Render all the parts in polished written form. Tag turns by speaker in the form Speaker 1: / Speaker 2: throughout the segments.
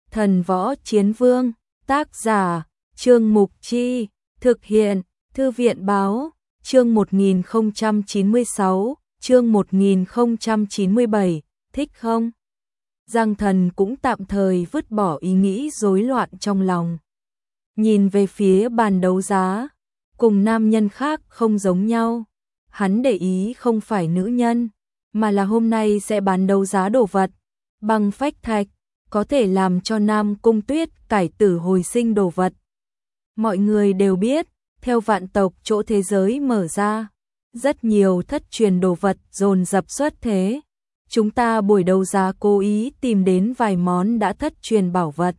Speaker 1: Thần Võ Chiến Vương, tác giả, Trương Mục Chi, thực hiện, Thư viện Báo, chương 1096, chương 1097, thích không? Giang Thần cũng tạm thời vứt bỏ ý nghĩ rối loạn trong lòng. Nhìn về phía bàn đấu giá, cùng nam nhân khác không giống nhau. Hắn để ý không phải nữ nhân, mà là hôm nay sẽ bán đấu giá đồ vật, băng phách thạch, có thể làm cho Nam Cung Tuyết cải tử hồi sinh đồ vật. Mọi người đều biết, theo vạn tộc chỗ thế giới mở ra, rất nhiều thất truyền đồ vật dồn dập xuất thế. Chúng ta buổi đấu giá cố ý tìm đến vài món đã thất truyền bảo vật.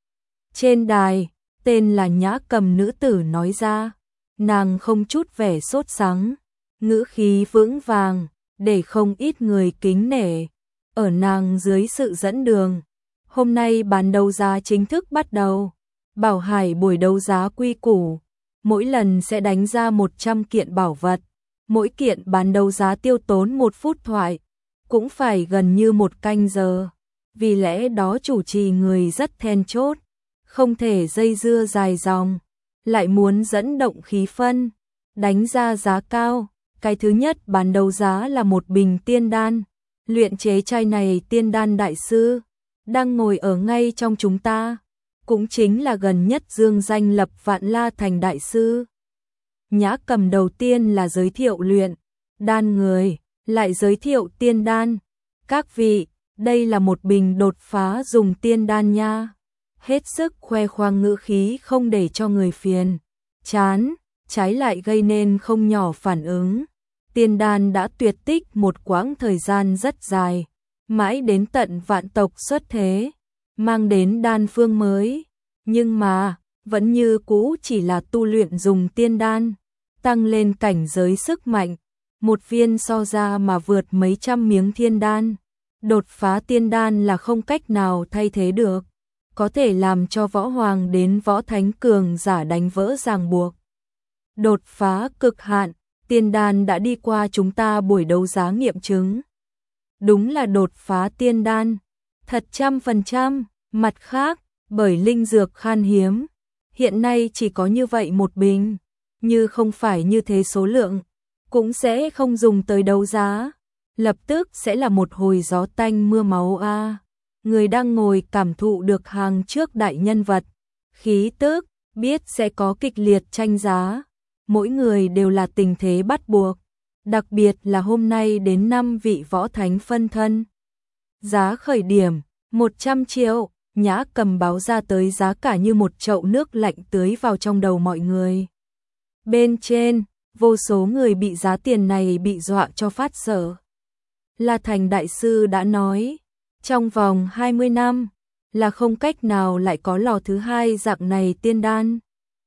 Speaker 1: Trên đài, tên là Nhã Cầm nữ tử nói ra, nàng không chút vẻ sốt sắng, ngữ khí vững vàng, để không ít người kính nể. Ở nàng dưới sự dẫn đường, hôm nay bán đấu giá chính thức bắt đầu. Bảo Hải buổi đấu giá quy củ, mỗi lần sẽ đánh ra 100 kiện bảo vật, mỗi kiện bán đấu giá tiêu tốn 1 phút thoại, cũng phải gần như 1 canh giờ. Vì lẽ đó chủ trì người rất then chốt, không thể dây dưa dài dòng, lại muốn dẫn động khí phân, đánh ra giá cao. Cái thứ nhất bán đấu giá là một bình tiên đan, luyện chế chai này tiên đan đại sư, đang ngồi ở ngay trong chúng ta, cũng chính là gần nhất dương danh lập Vạn La thành đại sư. Nhã Cầm đầu tiên là giới thiệu luyện đan người, lại giới thiệu tiên đan. Các vị, đây là một bình đột phá dùng tiên đan nha. Hết sức khoe khoang ngữ khí không để cho người phiền chán, trái lại gây nên không nhỏ phản ứng. Tiên đan đã tuyệt tích một quãng thời gian rất dài, mãi đến tận vạn tộc xuất thế, mang đến đan phương mới, nhưng mà vẫn như cũ chỉ là tu luyện dùng tiên đan, tăng lên cảnh giới sức mạnh, một viên so ra mà vượt mấy trăm miếng thiên đan. Đột phá tiên đan là không cách nào thay thế được, có thể làm cho võ hoàng đến võ thánh cường giả đánh vỡ ràng buộc. Đột phá cực hạn, tiên đan đã đi qua chúng ta buổi đấu giá nghiệm chứng. Đúng là đột phá tiên đan, thật 100%. Mặt khác, bởi linh dược khan hiếm, hiện nay chỉ có như vậy một bình, như không phải như thế số lượng, cũng sẽ không dùng tới đấu giá, lập tức sẽ là một hồi gió tanh mưa máu a. Người đang ngồi cảm thụ được hàng trước đại nhân vật, khí tức, biết sẽ có kịch liệt tranh giá, mỗi người đều là tình thế bắt buộc, đặc biệt là hôm nay đến 5 vị võ thánh phân thân. Giá khởi điểm 100 triệu, Nhã Cầm báo ra tới giá cả như một chậu nước lạnh tưới vào trong đầu mọi người. Bên trên, vô số người bị giá tiền này bị dọa cho phát sợ. La Thành đại sư đã nói, trong vòng 20 năm là không cách nào lại có lò thứ hai dạng này tiên đan.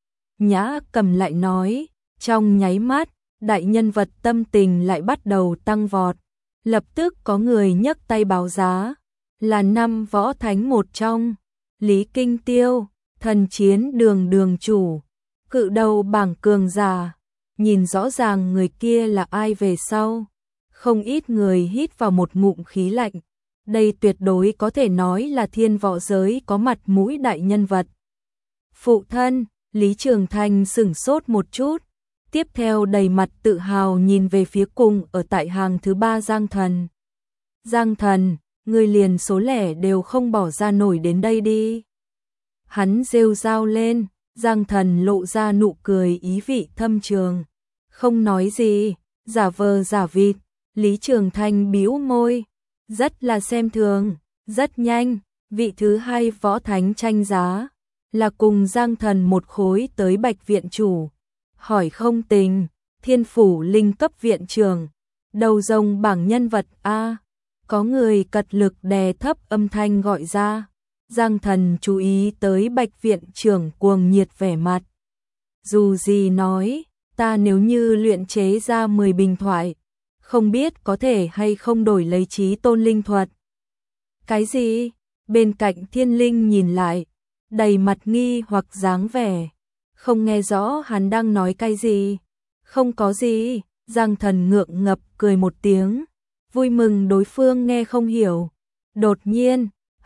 Speaker 1: Nhã Cầm lại nói, trong nháy mắt, đại nhân vật tâm tình lại bắt đầu tăng vọt, lập tức có người nhấc tay báo giá, là 5 võ thánh một trong, Lý Kinh Tiêu, thần chiến đường đường chủ, cự đầu bảng cường giả. Nhìn rõ ràng người kia là ai về sau, không ít người hít vào một ngụm khí lạnh. Đây tuyệt đối có thể nói là thiên võ giới có mặt mũi đại nhân vật. Phụ thân, Lý Trường Thanh sửng sốt một chút, tiếp theo đầy mặt tự hào nhìn về phía cùng ở tại hàng thứ 3 Giang Thần. Giang Thần, ngươi liền số lẻ đều không bỏ ra nổi đến đây đi. Hắn rêu rao lên, Giang Thần lộ ra nụ cười ý vị thâm trường. Không nói gì, giả vờ giả vịt, Lý Trường Thanh bĩu môi, rất là xem thường. Rất nhanh, vị thứ 2 võ thánh tranh giá, là cùng Giang Thần một khối tới Bạch viện chủ. Hỏi không tình, Thiên phủ linh cấp viện trưởng, đầu rồng bảng nhân vật A. Có người cật lực đè thấp âm thanh gọi ra. Giang Thần chú ý tới Bạch viện trưởng cuồng nhiệt vẻ mặt. Dù gì nói, ta nếu như luyện chế ra 10 bình thoại, không biết có thể hay không đổi lấy chí tôn linh thuật. Cái gì? Bên cạnh Thiên Linh nhìn lại, đầy mặt nghi hoặc dáng vẻ, không nghe rõ hắn đang nói cái gì. Không có gì, Giang Thần ngượng ngập cười một tiếng, vui mừng đối phương nghe không hiểu. Đột nhiên,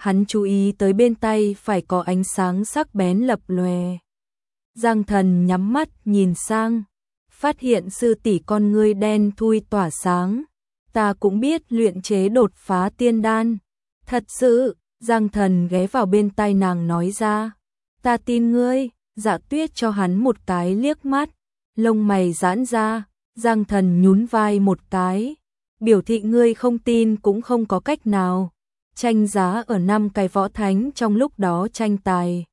Speaker 1: Hắn chú ý tới bên tay phải có ánh sáng sắc bén lập lòe. Giang Thần nhắm mắt nhìn sang, phát hiện sư tỷ con ngươi đen thui tỏa sáng. Ta cũng biết luyện chế đột phá tiên đan. Thật sự, Giang Thần ghé vào bên tai nàng nói ra. Ta tin ngươi. Dạ Tuyết cho hắn một cái liếc mắt, lông mày giãn ra. Giang Thần nhún vai một cái, biểu thị ngươi không tin cũng không có cách nào. Tranh giá ở 5 cái võ thánh trong lúc đó tranh tài.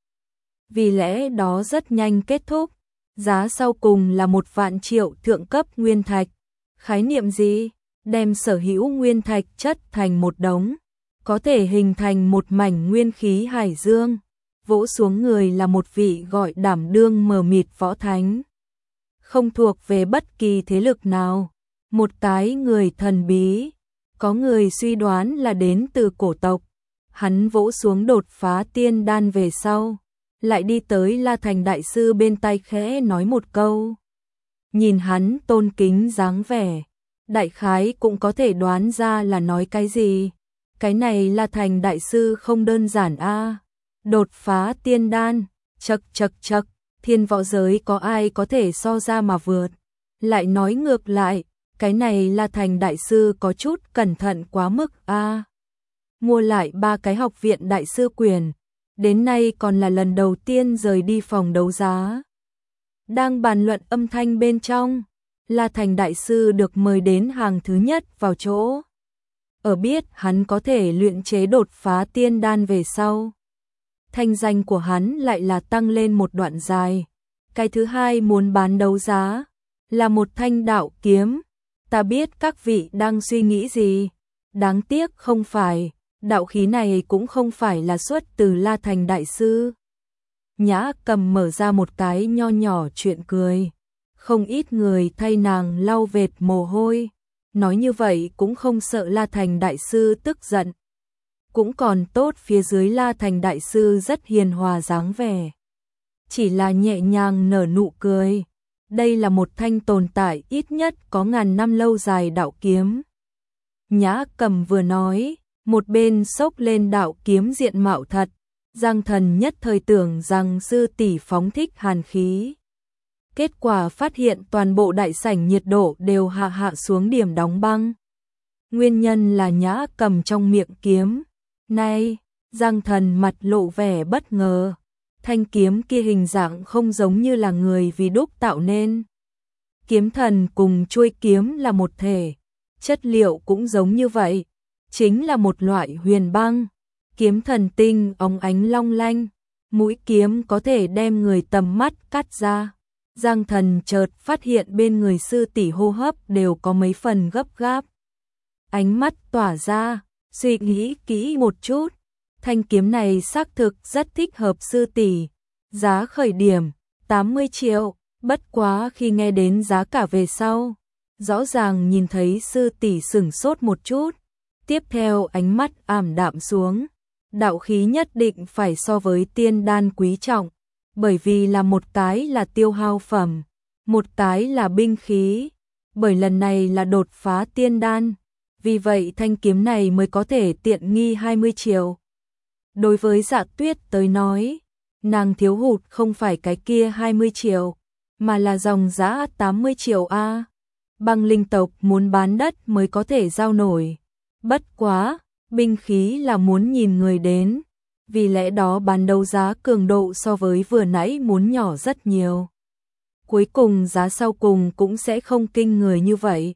Speaker 1: Vì lẽ đó rất nhanh kết thúc. Giá sau cùng là 1 vạn triệu thượng cấp nguyên thạch. Khái niệm gì? Đem sở hữu nguyên thạch chất thành một đống, có thể hình thành một mảnh nguyên khí hải dương. Vỗ xuống người là một vị gọi đảm đương mờ mịt võ thánh, không thuộc về bất kỳ thế lực nào. Một cái người thần bí, có người suy đoán là đến từ cổ tộc. Hắn vỗ xuống đột phá tiên đan về sau, lại đi tới La Thành đại sư bên tai khẽ nói một câu. Nhìn hắn tôn kính dáng vẻ, đại khái cũng có thể đoán ra là nói cái gì. Cái này La Thành đại sư không đơn giản a. Đột phá tiên đan, chậc, thiên võ giới có ai có thể so ra mà vượt. Lại nói ngược lại, cái này La Thành đại sư có chút cẩn thận quá mức a. Mua lại 3 cái học viện đại sư quyền, đến nay còn là lần đầu tiên rời đi phòng đấu giá. Đang bàn luận âm thanh bên trong, La Thành đại sư được mời đến hàng thứ nhất vào chỗ. Ở biết hắn có thể luyện chế đột phá tiên đan về sau, thanh danh của hắn lại là tăng lên một đoạn dài. Cái thứ hai muốn bán đấu giá là một thanh đạo kiếm. Ta biết các vị đang suy nghĩ gì, đáng tiếc không phải, đạo khí này cũng không phải là xuất từ La Thành đại sư. Nhã Cầm mở ra một cái nho nhỏ chuyện cười, không ít người thay nàng lau vệt mồ hôi, nói như vậy cũng không sợ La Thành đại sư tức giận. Cũng còn tốt phía dưới La Thành đại sư rất hiền hòa dáng vẻ, chỉ là nhẹ nhàng nở nụ cười. Đây là một thanh tồn tại ít nhất có ngàn năm lâu dài đạo kiếm. Nhã Cầm vừa nói, một bên xốc lên đạo kiếm diện mạo thật. Giang Thần nhất thời tưởng rằng sư tỷ phóng thích hàn khí. Kết quả phát hiện toàn bộ đại sảnh nhiệt độ đều hạ xuống điểm đóng băng. Nguyên nhân là Nhã Cầm trong miệng kiếm. Này, Giang Thần mặt lộ vẻ bất ngờ. Thanh kiếm kia hình dạng không giống như là người vì đúc tạo nên. Kiếm thần cùng chuôi kiếm là một thể, chất liệu cũng giống như vậy, chính là một loại huyền băng. Kiếm thần tinh óng ánh long lanh, mũi kiếm có thể đem người tầm mắt cắt ra. Giang Thần chợt phát hiện bên người sư tỷ hô hấp đều có mấy phần gấp gáp. Ánh mắt tỏa ra, suy nghĩ kỹ một chút. Thanh kiếm này xác thực rất thích hợp sư tỷ. Giá khởi điểm 80 triệu, bất quá khi nghe đến giá cả về sau, rõ ràng nhìn thấy sư tỷ sửng sốt một chút, tiếp theo ánh mắt ảm đạm xuống. Đạo khí nhất định phải so với tiên đan quý trọng, bởi vì là một cái là tiêu hao phẩm, một cái là binh khí, bởi lần này là đột phá tiên đan, vì vậy thanh kiếm này mới có thể tiện nghi 20 triệu. Đối với Dạ Tuyết tới nói, nàng thiếu hụt không phải cái kia 20 triệu, mà là dòng giá 80 triệu a. Băng linh tộc muốn bán đất mới có thể giao nổi. Bất quá, binh khí là muốn nhìn người đến, vì lẽ đó bán đấu giá cường độ so với vừa nãy muốn nhỏ rất nhiều. Cuối cùng giá sau cùng cũng sẽ không kinh người như vậy.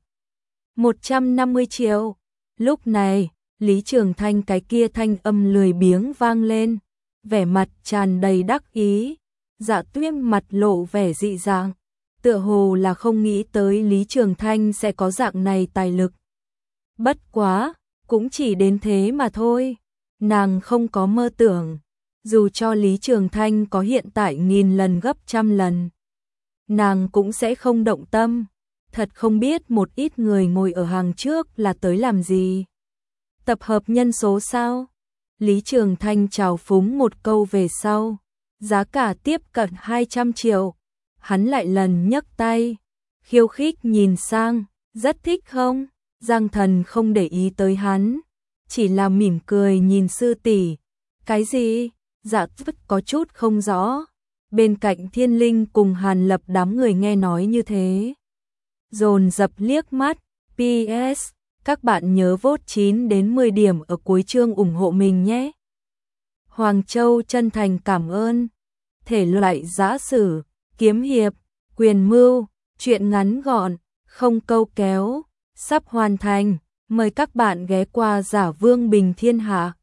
Speaker 1: 150 triệu. Lúc này, Lý Trường Thanh cái kia thanh âm lười biếng vang lên, vẻ mặt tràn đầy đắc ý. Dạ Tuyết mặt lộ vẻ dị dạng, tựa hồ là không nghĩ tới Lý Trường Thanh sẽ có dạng này tài lực. Bất quá, cũng chỉ đến thế mà thôi. Nàng không có mơ tưởng, dù cho Lý Trường Thanh có hiện tại 1000 lần gấp 100 lần, nàng cũng sẽ không động tâm. Thật không biết một ít người ngồi ở hàng trước là tới làm gì. Tập hợp nhân số sao? Lý Trường Thanh trào phúng một câu về sau, giá cả tiếp cận 200 triệu. Hắn lại lần nhấc tay, khiêu khích nhìn sang, rất thích không? Giang Thần không để ý tới hắn, chỉ là mỉm cười nhìn sư tỷ, Cái gì? Dạ vất có chút không rõ. Bên cạnh Thiên Linh cùng Hàn Lập đám người nghe nói như thế, dồn dập liếc mắt. PS, các bạn nhớ vote 9 đến 10 điểm ở cuối chương ủng hộ mình nhé. Hoàng Châu chân thành cảm ơn. Thể loại giã sử, kiếm hiệp, quyền mưu, truyện ngắn gọn, không câu kéo, sắp hoàn thành. Mời các bạn ghé qua Giả Vương Bình Thiên Hạ.